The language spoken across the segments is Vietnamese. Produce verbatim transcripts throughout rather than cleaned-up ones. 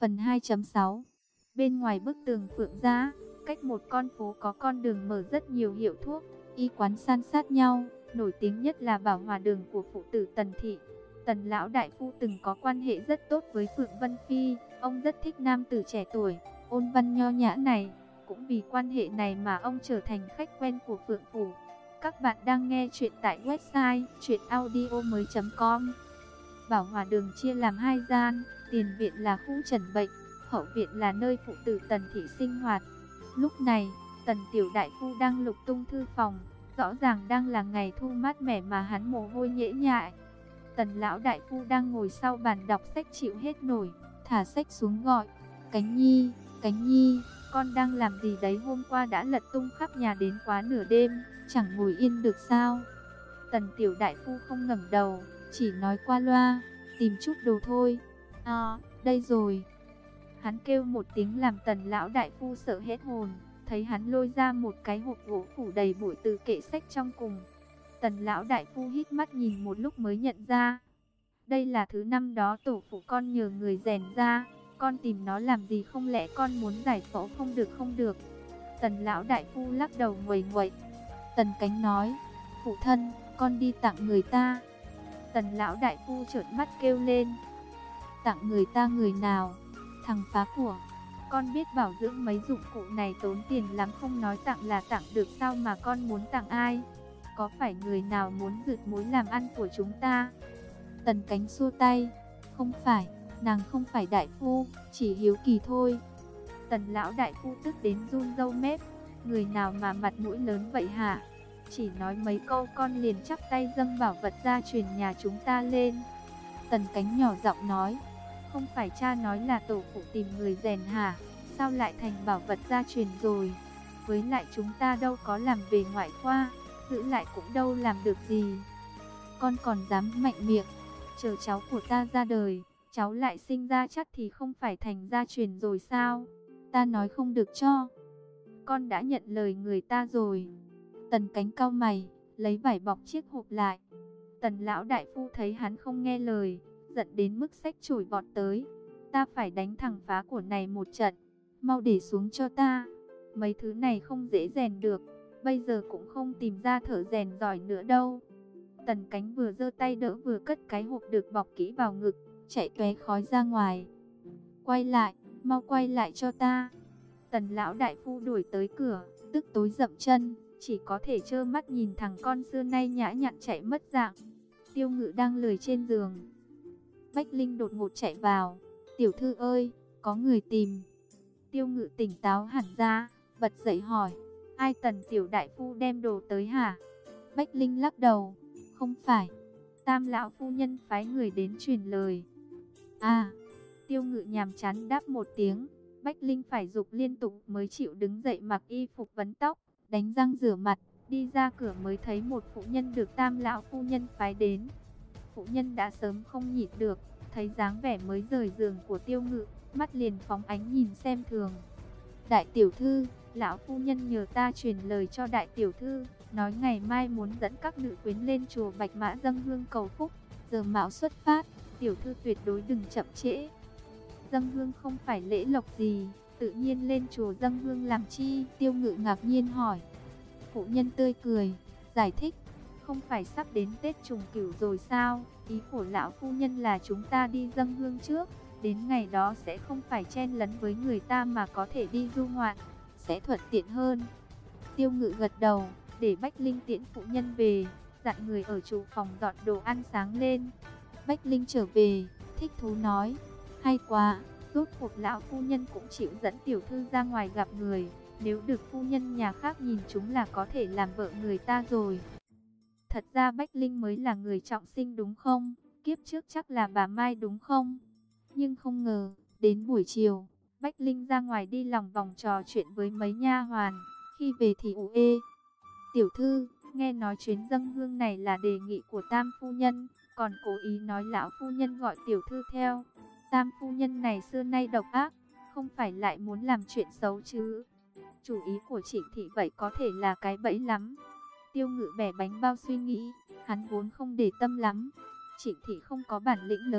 Phần hai chấm sáu. Bên ngoài bức tường Phượng gia, cách một con phố có con đường mở rất nhiều hiệu thuốc, y quán san sát nhau, nổi tiếng nhất là Bảo Hòa đường của phụ tử Tần thị. Tần lão đại phu từng có quan hệ rất tốt với Phượng Vân Phi, ông rất thích nam tử trẻ tuổi, ôn văn nho nhã này, cũng vì quan hệ này mà ông trở thành khách quen của Phượng phủ. Các bạn đang nghe chuyện tại website truyện audio mới chấm com. Bảo Hòa đường chia làm hai gian, tiền viện là khu trần bệnh, hậu viện là nơi phụ tử Tần thị sinh hoạt. Lúc này, Tần tiểu đại phu đang lục tung thư phòng, rõ ràng đang là ngày thu mát mẻ mà hắn mồ hôi nhễ nhại. Tần lão đại phu đang ngồi sau bàn đọc sách chịu hết nổi, thả sách xuống gọi: "Cánh Nhi, Cánh Nhi, con đang làm gì đấy, hôm qua đã lật tung khắp nhà đến quá nửa đêm, chẳng ngồi yên được sao?" Tần tiểu đại phu không ngẩng đầu, chỉ nói qua loa: "Tìm chút đồ thôi." "À, đây rồi." Hắn kêu một tiếng làm Tần lão đại phu sợ hết hồn, thấy hắn lôi ra một cái hộp gỗ phủ đầy bụi từ kệ sách trong cùng. Tần lão đại phu hít mắt nhìn một lúc mới nhận ra, đây là thứ năm đó tổ phụ con nhờ người rèn ra, con tìm nó làm gì, không lẽ con muốn giải phẫu? Không được không được. Tần lão đại phu lắc đầu nguầy nguậy. Tần Cánh nói: "Phụ thân, con đi tặng người ta." Tần lão đại phu trợn mắt kêu lên: "Tặng người ta? Người nào?" "Thằng phá của." "Con biết bảo dưỡng mấy dụng cụ này tốn tiền lắm, không nói tặng là tặng được sao mà con muốn tặng ai? Có phải người nào muốn rượt mối làm ăn của chúng ta?" Tần Cánh xua tay: "Không phải, nàng không phải đại phu, chỉ hiếu kỳ thôi." Tần lão đại phu tức đến run râu mép: "Người nào mà mặt mũi lớn vậy hả? Chỉ nói mấy câu con liền chắp tay dâng bảo vật gia truyền nhà chúng ta lên." Tần Cánh nhỏ giọng nói: "Không phải cha nói là tổ phụ tìm người rèn hả? Sao lại thành bảo vật gia truyền rồi? Với lại chúng ta đâu có làm về ngoại khoa, giữ lại cũng đâu làm được gì. Con còn dám mạnh miệng, chờ cháu của ta ra đời, cháu lại sinh ra chắc thì không phải thành gia truyền rồi sao? Ta nói không được cho. Con đã nhận lời người ta rồi." Tần Cánh cau mày, lấy vải bọc chiếc hộp lại. Tần lão đại phu thấy hắn không nghe lời, giận đến mức xách chổi vọt tới: "Ta phải đánh thằng phá của này một trận, mau để xuống cho ta. Mấy thứ này không dễ rèn được, bây giờ cũng không tìm ra thợ rèn giỏi nữa đâu." Tần Cánh vừa giơ tay đỡ vừa cất cái hộp được bọc kỹ vào ngực, chạy tóe khói ra ngoài. "Quay lại, mau quay lại cho ta." Tần lão đại phu đuổi tới cửa, tức tối dậm chân, chỉ có thể trơ mắt nhìn thằng con xưa nay nhã nhặn chạy mất dạng. Tiêu Ngự đang lười trên giường. Bách Linh đột ngột chạy vào: "Tiểu thư ơi, có người tìm." Tiêu Ngự tỉnh táo hẳn ra, bật dậy hỏi: "Ai?" "Tần tiểu đại phu đem đồ tới hả?" Bách Linh lắc đầu: "Không phải, Tam lão phu nhân phái người đến truyền lời." "À." Tiêu Ngự nhàm chán đáp một tiếng. Bách Linh phải giục liên tục mới chịu đứng dậy mặc y phục vấn tóc, đánh răng rửa mặt, đi ra cửa mới thấy một phụ nhân được Tam lão phu nhân phái đến. Phụ nhân đã sớm không nhịn được, thấy dáng vẻ mới rời giường của Tiêu Ngự, mắt liền phóng ánh nhìn xem thường. "Đại tiểu thư, lão phu nhân nhờ ta truyền lời cho đại tiểu thư, nói ngày mai muốn dẫn các nữ quyến lên chùa Bạch Mã dâng hương cầu phúc, giờ mạo xuất phát, tiểu thư tuyệt đối đừng chậm trễ." "Dâng hương không phải lễ lộc gì, tự nhiên lên chùa dâng hương làm chi?" Tiêu Ngự ngạc nhiên hỏi. Phụ nhân tươi cười, giải thích: "Không phải sắp đến Tết Trùng Cửu rồi sao? Ý của lão phu nhân là chúng ta đi dâng hương trước, đến ngày đó sẽ không phải chen lấn với người ta mà có thể đi du ngoạn, sẽ thuận tiện hơn." Tiêu Ngự gật đầu, để Bách Linh tiễn phụ nhân về, dặn người ở chủ phòng dọn đồ ăn sáng lên. Bách Linh trở về, thích thú nói: "Hay quá, rốt cuộc lão phu nhân cũng chịu dẫn tiểu thư ra ngoài gặp người, nếu được phu nhân nhà khác nhìn chúng là có thể làm vợ người ta rồi." Thật ra Bách Linh mới là người trọng sinh đúng không? Kiếp trước chắc là bà Mai đúng không? Nhưng không ngờ, đến buổi chiều, Bách Linh ra ngoài đi lòng vòng trò chuyện với mấy nha hoàn, khi về thì ủ ê: "Tiểu thư, nghe nói chuyến dâng hương này là đề nghị của Tam phu nhân, còn cố ý nói lão phu nhân gọi tiểu thư theo. Tam phu nhân này xưa nay độc ác, không phải lại muốn làm chuyện xấu chứ? Chủ ý của Trịnh thị vậy có thể là cái bẫy lắm." Tiêu Ngự bẻ bánh bao suy nghĩ, hắn vốn không để tâm lắm. Trịnh thị không có bản lĩnh lớn,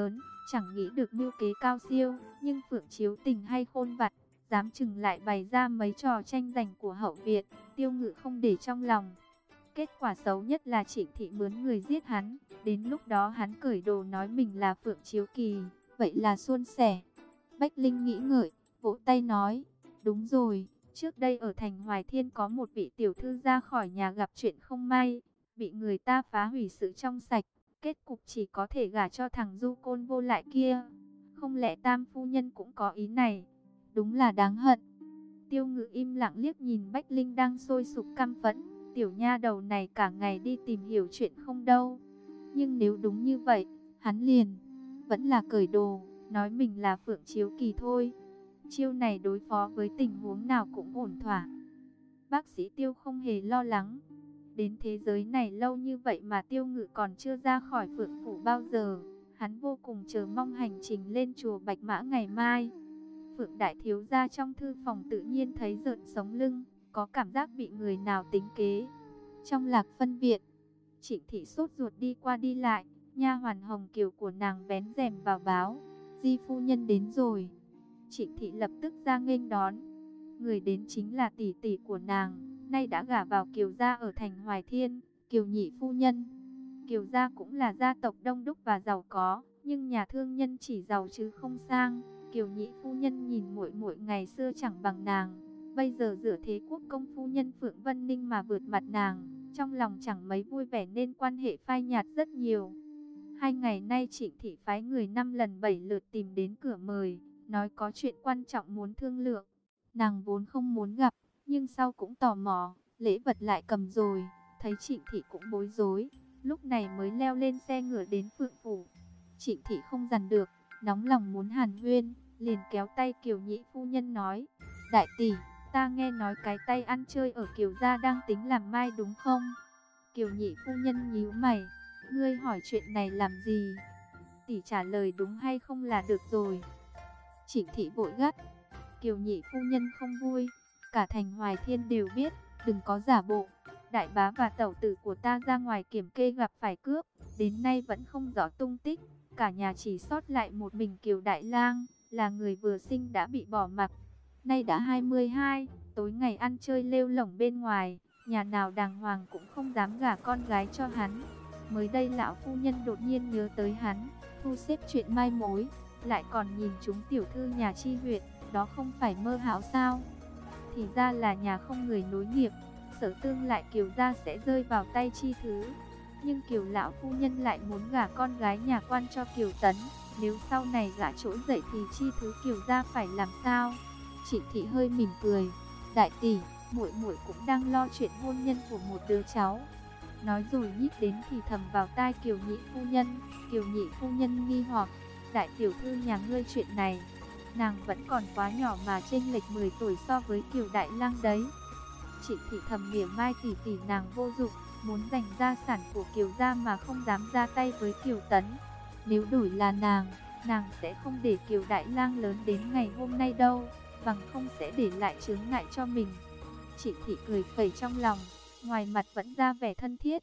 chẳng nghĩ được mưu kế cao siêu, nhưng Phượng Chiếu tình hay khôn vặt, dám chừng lại bày ra mấy trò tranh giành của hậu viện. Tiêu Ngự không để trong lòng. Kết quả xấu nhất là Trịnh Thị mướn người giết hắn, đến lúc đó hắn cởi đồ nói mình là Phượng Chiếu Kỳ, vậy là suôn sẻ. Bách Linh nghĩ ngợi, vỗ tay nói, đúng rồi, trước đây ở thành Hoài Thiên có một vị tiểu thư ra khỏi nhà gặp chuyện không may, bị người ta phá hủy sự trong sạch, kết cục chỉ có thể gả cho thằng du côn vô lại kia. Không lẽ Tam phu nhân cũng có ý này? Đúng là đáng hận. Tiêu Ngự im lặng liếc nhìn Bách Linh đang sôi sục căm phẫn, tiểu nha đầu này cả ngày đi tìm hiểu chuyện không đâu. Nhưng nếu đúng như vậy, hắn liền vẫn là cởi đồ, nói mình là Phượng Chiếu Kỳ thôi. Chiêu này đối phó với tình huống nào cũng ổn thỏa. Bác sĩ Tiêu không hề lo lắng. Đến thế giới này lâu như vậy mà Tiêu Ngự còn chưa ra khỏi Phượng Phủ bao giờ. Hắn vô cùng chờ mong hành trình lên chùa Bạch Mã ngày mai. Phượng đại thiếu gia trong thư phòng tự nhiên thấy rợn sống lưng, có cảm giác bị người nào tính kế. Trong Lạc Phân viện, Trịnh Thị sốt ruột đi qua đi lại, nha hoàn Hồng Kiều của nàng vén rèm vào báo, Di phu nhân đến rồi. Trịnh Thị lập tức ra nghênh đón. Người đến chính là tỷ tỷ của nàng, nay đã gả vào Kiều gia ở thành Hoài Thiên, Kiều nhị phu nhân. Kiều gia cũng là gia tộc đông đúc và giàu có, nhưng nhà thương nhân chỉ giàu chứ không sang. Kiều nhị phu nhân nhìn muội muội ngày xưa chẳng bằng nàng, bây giờ dựa thế quốc công phu nhân Phượng Vân Ninh mà vượt mặt nàng, trong lòng chẳng mấy vui vẻ nên quan hệ phai nhạt rất nhiều. Hai ngày nay Trịnh Thị phái người năm lần bảy lượt tìm đến cửa mời, nói có chuyện quan trọng muốn thương lượng. Nàng vốn không muốn gặp, nhưng sau cũng tò mò, lễ vật lại cầm rồi, thấy Trịnh Thị cũng bối rối, lúc này mới leo lên xe ngựa đến Phượng Phủ. Trịnh Thị không dằn được, nóng lòng muốn hàn huyên, liền kéo tay Kiều nhị phu nhân nói, đại tỷ, ta nghe nói cái tay ăn chơi ở Kiều gia đang tính làm mai đúng không? Kiều nhị phu nhân nhíu mày, ngươi hỏi chuyện này làm gì? Tỷ trả lời đúng hay không là được rồi. Trịnh Thị vội gắt, Kiều nhị phu nhân không vui, cả thành Hoài Thiên đều biết, đừng có giả bộ. Đại bá và tẩu tử của ta ra ngoài kiểm kê gặp phải cướp, đến nay vẫn không rõ tung tích, cả nhà chỉ sót lại một mình Kiều Đại Lang, là người vừa sinh đã bị bỏ mặc. Nay đã hai mươi hai, tối ngày ăn chơi lêu lổng bên ngoài, nhà nào đàng hoàng cũng không dám gả con gái cho hắn. Mới đây lão phu nhân đột nhiên nhớ tới hắn, thu xếp chuyện mai mối, lại còn nhìn chúng tiểu thư nhà Chi huyện, đó không phải mơ hão sao? Thì ra là nhà không người nối nghiệp, Sở tương lại Kiều gia sẽ rơi vào tay Chi thứ. Nhưng Kiều lão phu nhân lại muốn gả con gái nhà quan cho Kiều Tấn, nếu sau này gả trỗi dậy thì Chi thứ Kiều gia phải làm sao? Trịnh Thị hơi mỉm cười, đại tỷ, muội muội cũng đang lo chuyện hôn nhân của một đứa cháu. Nói rồi nhích đến thì thầm vào tai Kiều nhị phu nhân. Kiều nhị phu nhân nghi hoặc, đại tiểu thư nhà ngươi chuyện này, nàng vẫn còn quá nhỏ mà chênh lệch mười tuổi so với Kiều Đại Lang đấy. Trịnh Thị thầm mỉa mai tỷ tỷ nàng vô dụng, muốn giành gia sản của Kiều gia mà không dám ra tay với Kiều Tấn. Nếu đổi là nàng, nàng sẽ không để Kiều Đại Lang lớn đến ngày hôm nay đâu, bằng không sẽ để lại chướng ngại cho mình. Trịnh Thị cười khẩy trong lòng, ngoài mặt vẫn ra vẻ thân thiết.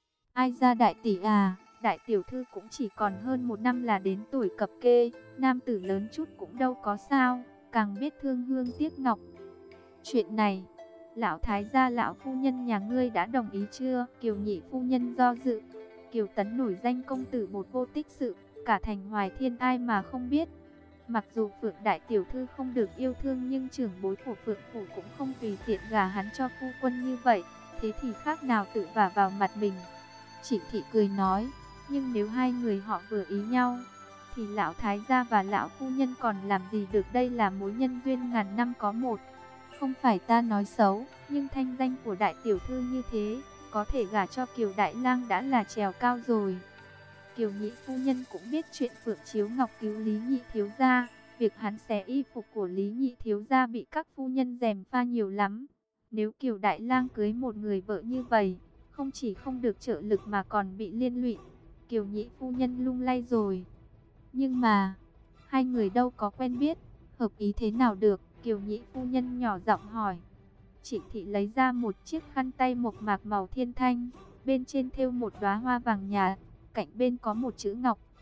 Ai ra đại tỷ à, đại tiểu thư cũng chỉ còn hơn một năm là đến tuổi cập kê, nam tử lớn chút cũng đâu có sao, càng biết thương hương tiếc ngọc. Chuyện này, lão thái gia lão phu nhân nhà ngươi đã đồng ý chưa? Kiều nhị phu nhân do dự. Kiều Tấn nổi danh công tử bột vô tích sự, cả thành Hoài Thiên ai mà không biết. Mặc dù Phượng đại tiểu thư không được yêu thương nhưng trưởng bối của Phượng phủ cũng không tùy tiện gả hắn cho phu quân như vậy, thế thì khác nào tự vả vào mặt mình. Trịnh Thị cười nói, nhưng nếu hai người họ vừa ý nhau, thì lão thái gia và lão phu nhân còn làm gì được, đây là mối nhân duyên ngàn năm có một. Không phải ta nói xấu, nhưng thanh danh của đại tiểu thư như thế, có thể gả cho Kiều Đại Lang đã là trèo cao rồi. Kiều nhị phu nhân cũng biết chuyện Phượng Chiếu Ngọc cứu Lý Nhị thiếu gia, việc hắn xé y phục của Lý Nhị thiếu gia bị các phu nhân gièm pha nhiều lắm. Nếu Kiều Đại Lang cưới một người vợ như vậy, không chỉ không được trợ lực mà còn bị liên lụy. Kiều nhị phu nhân lung lay rồi. Nhưng mà, hai người đâu có quen biết, hợp ý thế nào được? Kiều nhị phu nhân nhỏ giọng hỏi. Trịnh Thị lấy ra một chiếc khăn tay mộc mạc màu thiên thanh, bên trên thêu một đóa hoa vàng nhạt, cạnh bên có một chữ ngọc,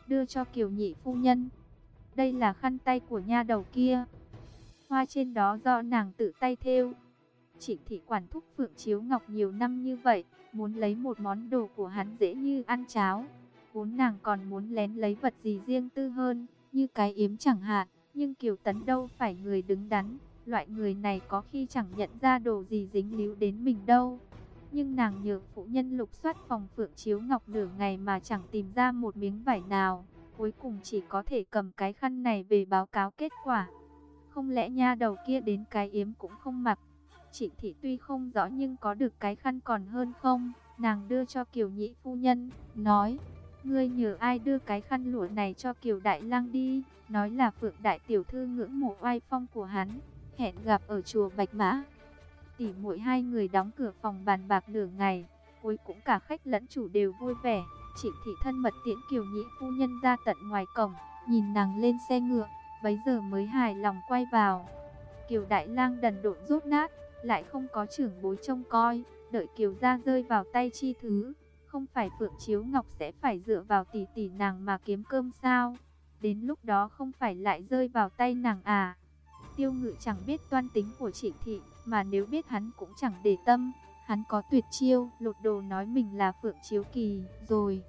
đưa cho Kiều nhị phu nhân. Đây là khăn tay của nha đầu kia. Hoa trên đó do nàng tự tay thêu. Trịnh thị quản thúc Phượng Chiếu Ngọc nhiều năm như vậy, muốn lấy một món đồ của hắn dễ như ăn cháo. Vốn nàng còn muốn lén lấy vật gì riêng tư hơn, như cái yếm chẳng hạn. Nhưng Kiều Tấn đâu phải người đứng đắn, loại người này có khi chẳng nhận ra đồ gì dính líu đến mình đâu. Nhưng nàng nhờ phụ nhân lục soát phòng Phượng Chiếu Ngọc nửa ngày mà chẳng tìm ra một miếng vải nào. Cuối cùng chỉ có thể cầm cái khăn này về báo cáo kết quả. Không lẽ nha đầu kia đến cái yếm cũng không mặc? Trịnh thị tuy không rõ nhưng có được cái khăn còn hơn không. Nàng đưa cho Kiều nhị phu nhân, nói: ngươi nhờ ai đưa cái khăn lụa này cho Kiều đại lang đi, nói là Phượng đại tiểu thư ngưỡng mộ oai phong của hắn, hẹn gặp ở chùa Bạch Mã. Tỉ muội hai người đóng cửa phòng bàn bạc nửa ngày, cuối cũng cả khách lẫn chủ đều vui vẻ. Trịnh thị thân mật tiễn Kiều nhị phu nhân ra tận ngoài cổng, nhìn nàng lên xe ngựa, bấy giờ mới hài lòng quay vào. Kiều đại lang đần độn rốt nát, lại không có trưởng bối trông coi, đợi Kiều gia rơi vào tay chi thứ, không phải Phượng Chiếu Ngọc sẽ phải dựa vào tỷ tỷ nàng mà kiếm cơm sao? Đến lúc đó không phải lại rơi vào tay nàng à? Tiêu Ngự chẳng biết toan tính của Trịnh thị, mà nếu biết hắn cũng chẳng để tâm. Hắn có tuyệt chiêu, lột đồ nói mình là Phượng Chiếu Kỳ rồi.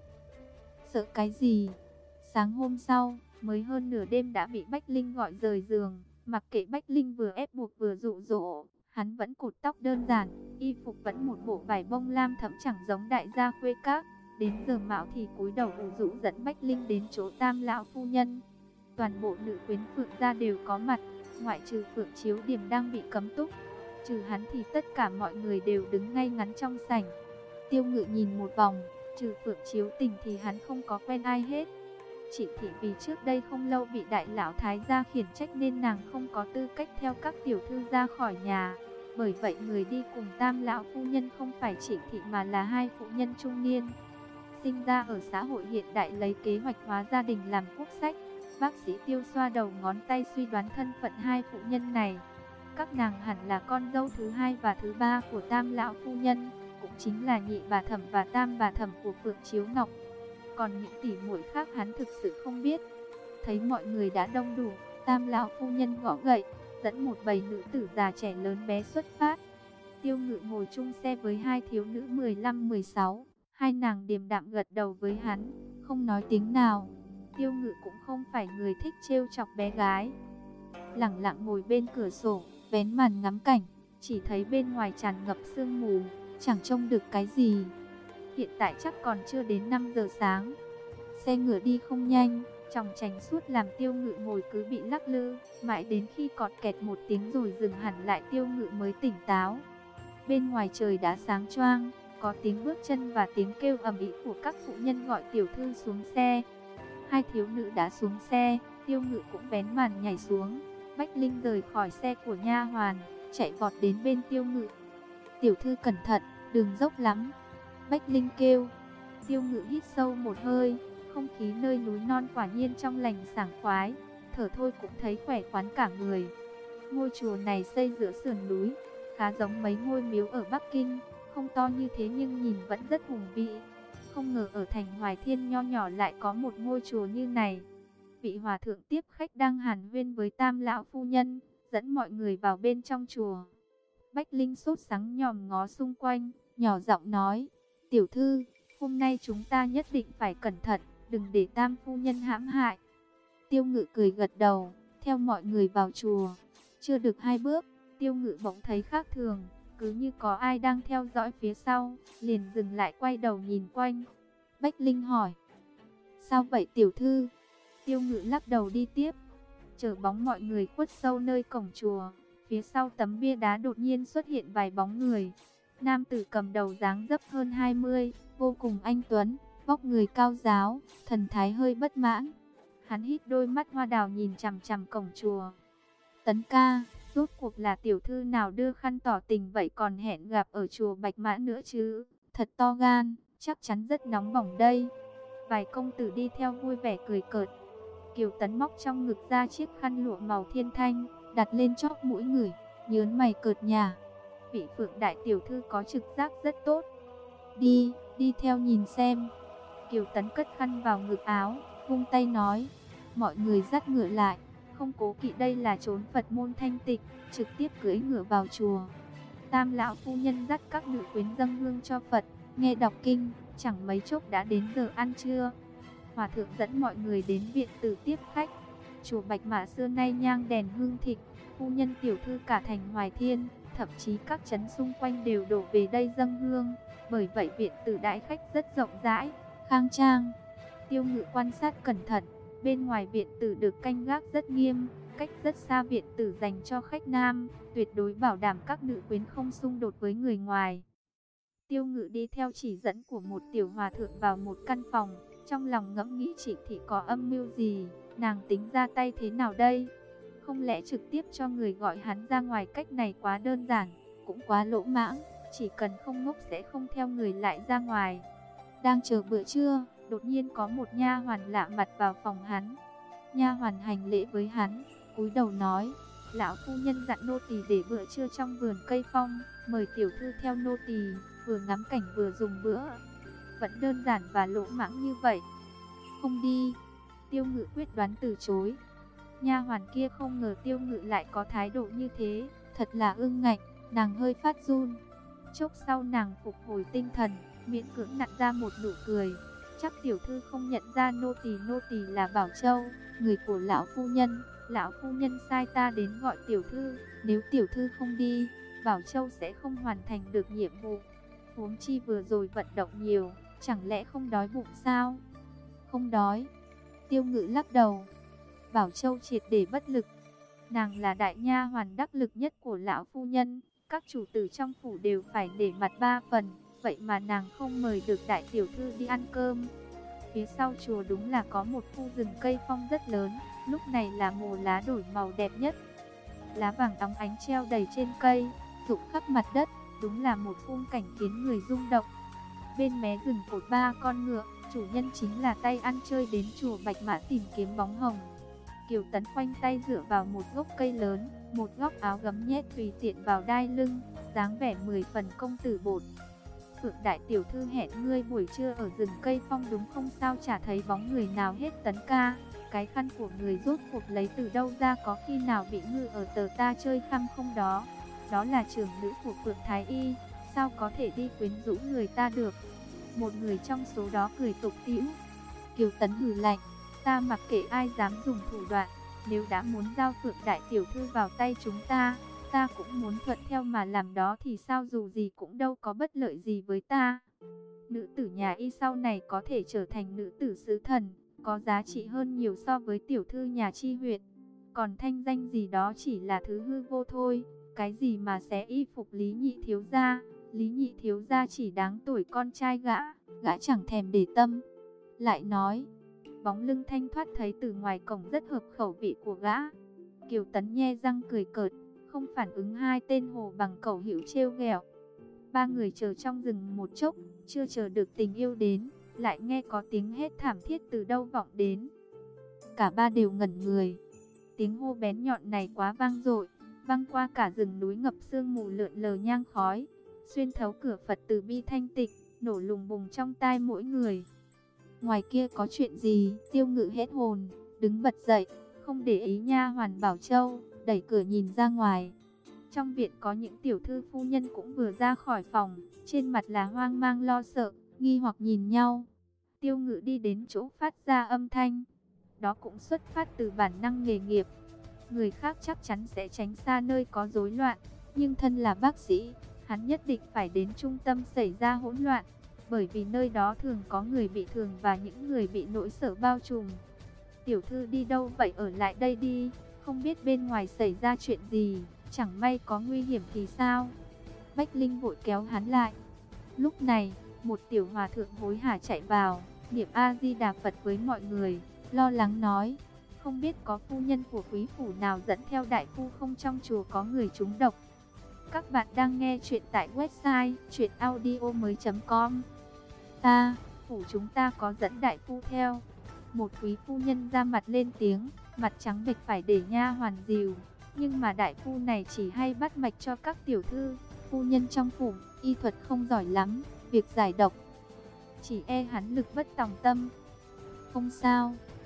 Sợ cái gì? Sáng hôm sau, mới hơn nửa đêm đã bị Bách Linh gọi rời giường. Mặc kệ Bách Linh vừa ép buộc vừa dụ dỗ, hắn vẫn cột tóc đơn giản, y phục vẫn một bộ vải bông lam thẫm chẳng giống đại gia khuê các. Đến giờ mạo thì cúi đầu ủ rũ dẫn Bách Linh đến chỗ Tam lão phu nhân. Toàn bộ nữ quyến Phượng gia đều có mặt, ngoại trừ Phượng Chiếu Điểm đang bị cấm túc. Trừ hắn thì tất cả mọi người đều đứng ngay ngắn trong sảnh. Tiêu Ngự nhìn một vòng, trừ Phượng Chiếu Tình thì hắn không có quen ai hết. Trịnh thị vì trước đây không lâu bị đại lão thái gia khiển trách nên nàng không có tư cách theo các tiểu thư ra khỏi nhà. Bởi vậy người đi cùng Tam lão phu nhân không phải Trịnh thị mà là hai phụ nhân trung niên. Sinh ra ở xã hội hiện đại lấy kế hoạch hóa gia đình làm quốc sách, bác sĩ Tiêu xoa đầu ngón tay suy đoán thân phận hai phụ nhân này. Các nàng hẳn là con dâu thứ hai và thứ ba của Tam lão phu nhân, cũng chính là nhị bà thẩm và tam bà thẩm của Phượng Chiếu Ngọc. Còn những tỷ muội khác hắn thực sự không biết. Thấy mọi người đã đông đủ, Tam lão phu nhân gõ gậy, dẫn một bầy nữ tử già trẻ lớn bé xuất phát. Tiêu Ngự ngồi chung xe với hai thiếu nữ mười lăm mười sáu, hai nàng điềm đạm gật đầu với hắn, không nói tiếng nào. Tiêu Ngự cũng không phải người thích trêu chọc bé gái, lẳng lặng ngồi bên cửa sổ, vén màn ngắm cảnh, chỉ thấy bên ngoài tràn ngập sương mù, chẳng trông được cái gì. Hiện tại chắc còn chưa đến năm giờ sáng. Xe ngựa đi không nhanh, chòng chành suốt làm Tiêu Ngự ngồi cứ bị lắc lư, mãi đến khi cọt kẹt một tiếng rồi dừng hẳn lại Tiêu Ngự mới tỉnh táo. Bên ngoài trời đã sáng choang, có tiếng bước chân và tiếng kêu ầm ĩ của các phụ nhân gọi tiểu thư xuống xe. Hai thiếu nữ đã xuống xe, Tiêu Ngự cũng vén màn nhảy xuống. Bách Linh rời khỏi xe của nha hoàn, chạy vọt đến bên Tiêu Ngự. Tiểu thư cẩn thận, đường dốc lắm. Bách Linh kêu. Tiêu Ngự hít sâu một hơi, không khí nơi núi non quả nhiên trong lành sảng khoái, thở thôi cũng thấy khỏe khoắn cả người. Ngôi chùa này xây giữa sườn núi, khá giống mấy ngôi miếu ở Bắc Kinh, không to như thế nhưng nhìn vẫn rất hùng vĩ. Không ngờ ở thành Hoài Thiên nho nhỏ lại có một ngôi chùa như này. Vị hòa thượng tiếp khách đang hàn huyên với Tam lão phu nhân, dẫn mọi người vào bên trong chùa. Bách Linh sốt sắng nhòm ngó xung quanh, nhỏ giọng nói: tiểu thư, hôm nay chúng ta nhất định phải cẩn thận, đừng để Tam phu nhân hãm hại. Tiêu Ngự cười gật đầu, theo mọi người vào chùa. Chưa được hai bước, Tiêu Ngự bỗng thấy khác thường, cứ như có ai đang theo dõi phía sau, liền dừng lại quay đầu nhìn quanh. Bách Linh hỏi: sao vậy tiểu thư? Tiêu Ngự lắc đầu đi tiếp. Chờ bóng mọi người khuất sâu nơi cổng chùa, phía sau tấm bia đá đột nhiên xuất hiện vài bóng người. Nam tử cầm đầu dáng dấp hơn hai mươi, vô cùng anh tuấn, vóc người cao ráo, thần thái hơi bất mãn. Hắn hít đôi mắt hoa đào nhìn chằm chằm cổng chùa. Tấn ca, rốt cuộc là tiểu thư nào đưa khăn tỏ tình vậy còn hẹn gặp ở chùa Bạch Mã nữa chứ? Thật to gan, chắc chắn rất nóng bỏng đây. Vài công tử đi theo vui vẻ cười cợt. Kiều Tấn móc trong ngực ra chiếc khăn lụa màu thiên thanh, đặt lên chóp mũi người, nhớn mày cợt nhả. Vị Phượng đại tiểu thư có trực giác rất tốt. Đi, đi theo nhìn xem. Kiều Tấn cất khăn vào ngực áo, vung tay nói, mọi người dắt ngựa lại, không cố kỵ đây là trốn Phật môn thanh tịnh, trực tiếp cưỡi ngựa vào chùa. Tam lão phu nhân dắt các nữ quyến dâng hương cho Phật, nghe đọc kinh, chẳng mấy chốc đã đến giờ ăn trưa. Hòa thượng dẫn mọi người đến viện tử tiếp khách. Chùa Bạch Mã xưa nay nhang đèn hương thịnh, phu nhân tiểu thư cả thành Hoài Thiên, thậm chí các trấn xung quanh đều đổ về đây dâng hương. Bởi vậy viện tử đãi khách rất rộng rãi, khang trang. Tiêu Ngự quan sát cẩn thận, bên ngoài viện tử được canh gác rất nghiêm, cách rất xa viện tử dành cho khách nam, tuyệt đối bảo đảm các nữ quyến không xung đột với người ngoài. Tiêu Ngự đi theo chỉ dẫn của một tiểu hòa thượng vào một căn phòng, trong lòng ngẫm nghĩ Trịnh thị có âm mưu gì, nàng tính ra tay thế nào đây? Không lẽ trực tiếp cho người gọi hắn ra ngoài, cách này quá đơn giản, cũng quá lỗ mãng, chỉ cần không ngốc sẽ không theo người lại ra ngoài. Đang chờ bữa trưa, đột nhiên có một nha hoàn lạ mặt vào phòng hắn. Nha hoàn hành lễ với hắn, cúi đầu nói, lão phu nhân dặn nô tỳ để bữa trưa trong vườn cây phong, mời tiểu thư theo nô tỳ, vừa ngắm cảnh vừa dùng bữa. Vẫn đơn giản và lỗ mãng như vậy. Không đi. Tiêu Ngự quyết đoán từ chối. Nha hoàn kia không ngờ Tiêu Ngự lại có thái độ như thế, thật là ương ngạnh, nàng hơi phát run. Chốc sau nàng phục hồi tinh thần, miễn cưỡng nặn ra một nụ cười. Chắc tiểu thư không nhận ra nô tỳ, nô tỳ là Bảo Châu, người của lão phu nhân. Lão phu nhân sai ta đến gọi tiểu thư, nếu tiểu thư không đi, Bảo Châu sẽ không hoàn thành được nhiệm vụ. Huống chi vừa rồi vận động nhiều, chẳng lẽ không đói bụng sao? Không đói. Tiêu Ngự lắc đầu. Bảo Châu triệt để bất lực. Nàng là đại nha hoàn đắc lực nhất của lão phu nhân, các chủ tử trong phủ đều phải để mặt ba phần, vậy mà nàng không mời được đại tiểu thư đi ăn cơm. Phía sau chùa đúng là có một khu rừng cây phong rất lớn, lúc này là mùa lá đổi màu đẹp nhất. Lá vàng óng ánh treo đầy trên cây, rụng khắp mặt đất, đúng là một khung cảnh khiến người rung động. Bên mé rừng cột ba con ngựa, chủ nhân chính là tay ăn chơi đến chùa Bạch Mã tìm kiếm bóng hồng. Kiều Tấn khoanh tay dựa vào một gốc cây lớn, một góc áo gấm nhét tùy tiện vào đai lưng, dáng vẻ mười phần công tử bột. Phượng đại tiểu thư hẹn ngươi buổi trưa ở rừng cây phong đúng không, sao chả thấy bóng người nào hết? Tấn ca, cái khăn của người rốt cuộc lấy từ đâu ra, có khi nào bị ngư ở tờ ta chơi khăm không đó? Đó là trưởng nữ của Phượng Thái Y, sao có thể đi quyến rũ người ta được? Một người trong số đó cười tục tĩu. Kiều Tấn hừ lạnh, ta mặc kệ ai dám dùng thủ đoạn, nếu đã muốn giao Phượng đại tiểu thư vào tay chúng ta, ta cũng muốn thuận theo mà làm đó thì sao, dù gì cũng đâu có bất lợi gì với ta. Nữ tử nhà Y sau này có thể trở thành nữ tử sứ thần, có giá trị hơn nhiều so với tiểu thư nhà Chi huyện. Còn thanh danh gì đó chỉ là thứ hư vô thôi, cái gì mà xé y phục Lý Nhị thiếu gia, Lý Nhị thiếu gia chỉ đáng tuổi con trai gã, gã chẳng thèm để tâm. Lại nói, bóng lưng thanh thoát thấy từ ngoài cổng rất hợp khẩu vị của gã. Kiều Tấn nhe răng cười cợt, không phản ứng hai tên hồ bằng cẩu hữu trêu ghẹo. Ba người chờ trong rừng một chốc, chưa chờ được tình yêu đến, lại nghe có tiếng hét thảm thiết từ đâu vọng đến. Cả ba đều ngẩn người. Tiếng hô bén nhọn này quá vang dội, vang qua cả rừng núi ngập sương mù lượn lờ nhang khói, xuyên thấu cửa Phật từ bi thanh tịnh, nổ lùng bùng trong tai mỗi người. Ngoài kia có chuyện gì? Tiêu Ngự hết hồn, đứng bật dậy, không để ý nha hoàn Bảo Châu, đẩy cửa nhìn ra ngoài. Trong viện có những tiểu thư phu nhân cũng vừa ra khỏi phòng, trên mặt là hoang mang lo sợ, nghi hoặc nhìn nhau. Tiêu Ngự đi đến chỗ phát ra âm thanh, đó cũng xuất phát từ bản năng nghề nghiệp. Người khác chắc chắn sẽ tránh xa nơi có rối loạn, nhưng thân là bác sĩ, hắn nhất định phải đến trung tâm xảy ra hỗn loạn, bởi vì nơi đó thường có người bị thương và những người bị nỗi sợ bao trùm. Tiểu thư đi đâu vậy, ở lại đây đi, không biết bên ngoài xảy ra chuyện gì, chẳng may có nguy hiểm thì sao? Bách Linh vội kéo hắn lại. Lúc này, một tiểu hòa thượng hối hả chạy vào, niệm A Di Đà Phật với mọi người, lo lắng nói, không biết có phu nhân của quý phủ nào dẫn theo đại phu không, trong chùa có người trúng độc. Các bạn đang nghe chuyện tại website truyện audio mới chấm com. Ta, phủ chúng ta có dẫn đại phu theo. Một quý phu nhân ra mặt lên tiếng, mặt trắng bệch phải để nha hoàn dìu. Nhưng mà đại phu này chỉ hay bắt mạch cho các tiểu thư, phu nhân trong phủ, y thuật không giỏi lắm, việc giải độc. Chỉ e hắn lực bất tòng tâm. Không sao,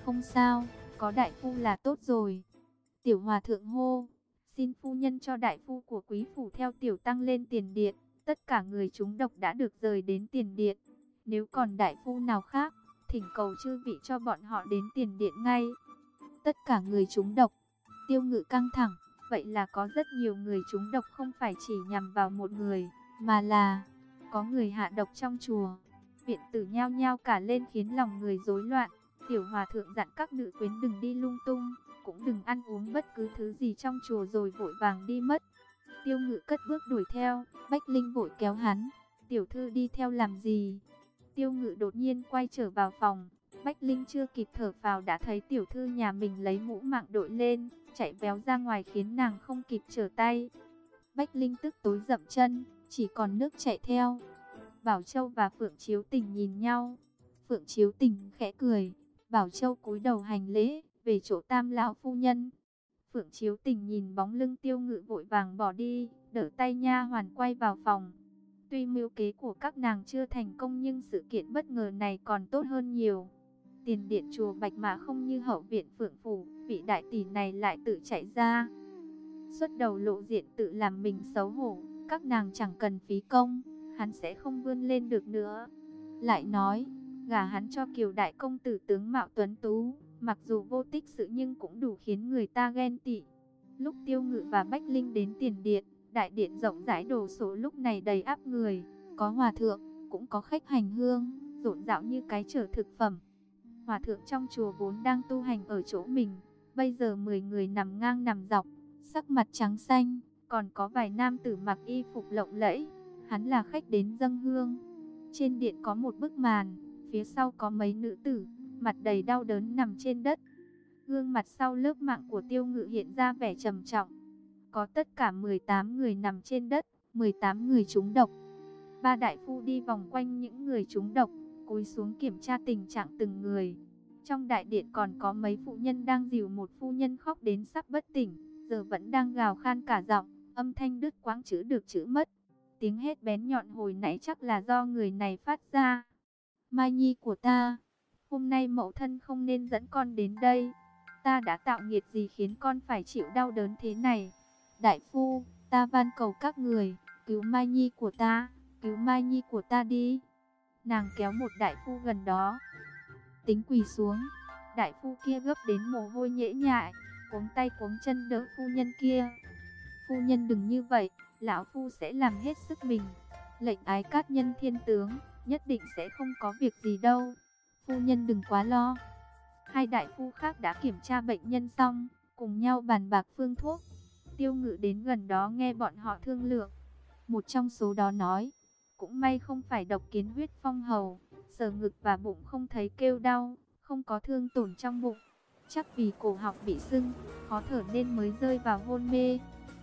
Không sao, có đại phu là tốt rồi. Tiểu hòa thượng hô, xin phu nhân cho đại phu của quý phủ theo tiểu tăng lên tiền điện. Tất cả người trúng độc đã được rời đến tiền điện. Nếu còn đại phu nào khác, thỉnh cầu chư vị cho bọn họ đến tiền điện ngay. Tất cả người trúng độc. Tiêu Ngự căng thẳng, vậy là có rất nhiều người trúng độc, không phải chỉ nhằm vào một người, mà là có người hạ độc trong chùa. Viện tử nhao nhao cả lên khiến lòng người rối loạn. Tiểu hòa thượng dặn các nữ quyến đừng đi lung tung, cũng đừng ăn uống bất cứ thứ gì trong chùa rồi vội vàng đi mất. Tiêu Ngự cất bước đuổi theo, Bách Linh vội kéo hắn, tiểu thư đi theo làm gì? Tiêu Ngự đột nhiên quay trở vào phòng, Bách Linh chưa kịp thở phào đã thấy tiểu thư nhà mình lấy mũ mạng đội lên, chạy véo ra ngoài khiến nàng không kịp trở tay. Bách Linh tức tối dậm chân, chỉ còn nước chạy theo. Bảo Châu và Phượng Chiếu Tình nhìn nhau. Phượng Chiếu Tình khẽ cười, Bảo Châu cúi đầu hành lễ, về chỗ Tam lão phu nhân. Phượng Chiếu Tình nhìn bóng lưng Tiêu Ngự vội vàng bỏ đi, đỡ tay nha hoàn quay vào phòng. Tuy mưu kế của các nàng chưa thành công nhưng sự kiện bất ngờ này còn tốt hơn nhiều. Tiền điện chùa Bạch Mã không như hậu viện Phượng phủ, vị đại tỷ này lại tự chạy ra. Xuất đầu lộ diện tự làm mình xấu hổ, các nàng chẳng cần phí công, hắn sẽ không vươn lên được nữa. Lại nói, gả hắn cho Kiều đại công tử tướng mạo tuấn tú, mặc dù vô tích sự nhưng cũng đủ khiến người ta ghen tị. Lúc Tiêu Ngự và Bách Linh đến tiền điện, đại điện rộng rãi đồ sộ lúc này đầy ắp người, có hòa thượng, cũng có khách hành hương, rộn rạo như cái chở thực phẩm. Hòa thượng trong chùa vốn đang tu hành ở chỗ mình, bây giờ mười người nằm ngang nằm dọc, sắc mặt trắng xanh, còn có vài nam tử mặc y phục lộng lẫy, hắn là khách đến dâng hương. Trên điện có một bức màn, phía sau có mấy nữ tử, mặt đầy đau đớn nằm trên đất. Gương mặt sau lớp mạng của Tiêu Ngự hiện ra vẻ trầm trọng. Có tất cả mười tám người nằm trên đất, mười tám người trúng độc. Ba đại phu đi vòng quanh những người trúng độc, cúi xuống kiểm tra tình trạng từng người. Trong đại điện còn có mấy phụ nhân đang dìu một phu nhân khóc đến sắp bất tỉnh, giờ vẫn đang gào khan cả giọng, âm thanh đứt quãng chữ được chữ mất. Tiếng hét bén nhọn hồi nãy chắc là do người này phát ra. Mai Nhi của ta, hôm nay mẫu thân không nên dẫn con đến đây. Ta đã tạo nghiệt gì khiến con phải chịu đau đớn thế này? Đại phu, ta van cầu các người, cứu Mai Nhi của ta, cứu Mai Nhi của ta đi. Nàng kéo một đại phu gần đó, tính quỳ xuống. Đại phu kia gấp đến mồ hôi nhễ nhại, cuống tay cuống chân đỡ phu nhân kia. Phu nhân đừng như vậy, lão phu sẽ làm hết sức mình. Lệnh Ái Cát Nhân thiên tướng, nhất định sẽ không có việc gì đâu. Phu nhân đừng quá lo. Hai đại phu khác đã kiểm tra bệnh nhân xong, cùng nhau bàn bạc phương thuốc. Tiêu Ngự đến gần đó nghe bọn họ thương lượng. Một trong số đó nói, cũng may không phải độc kiến huyết phong hầu, sờ ngực và bụng không thấy kêu đau, không có thương tổn trong bụng. Chắc vì cổ họng bị sưng, khó thở nên mới rơi vào hôn mê.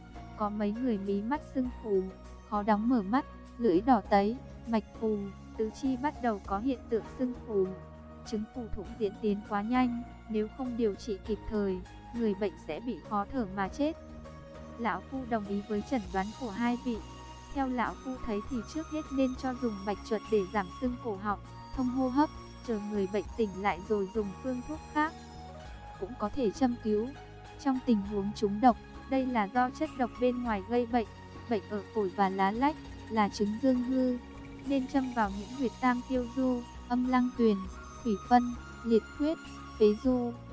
Có mấy người mí mắt sưng phù, khó đóng mở mắt, lưỡi đỏ tấy, mạch phù, tứ chi bắt đầu có hiện tượng sưng phù. Chứng phù thủng diễn tiến quá nhanh, nếu không điều trị kịp thời, người bệnh sẽ bị khó thở mà chết. Lão phu đồng ý với chẩn đoán của hai vị. Theo lão phu thấy thì trước hết nên cho dùng bạch chuột để giảm sưng cổ họng, thông hô hấp, chờ người bệnh tỉnh lại rồi dùng phương thuốc khác. Cũng có thể châm cứu. Trong tình huống trúng độc, đây là do chất độc bên ngoài gây bệnh, bệnh ở phổi và lá lách, là chứng dương hư, nên châm vào những huyệt tam tiêu du, âm lăng tuyền, thủy phân, liệt huyết, phế du.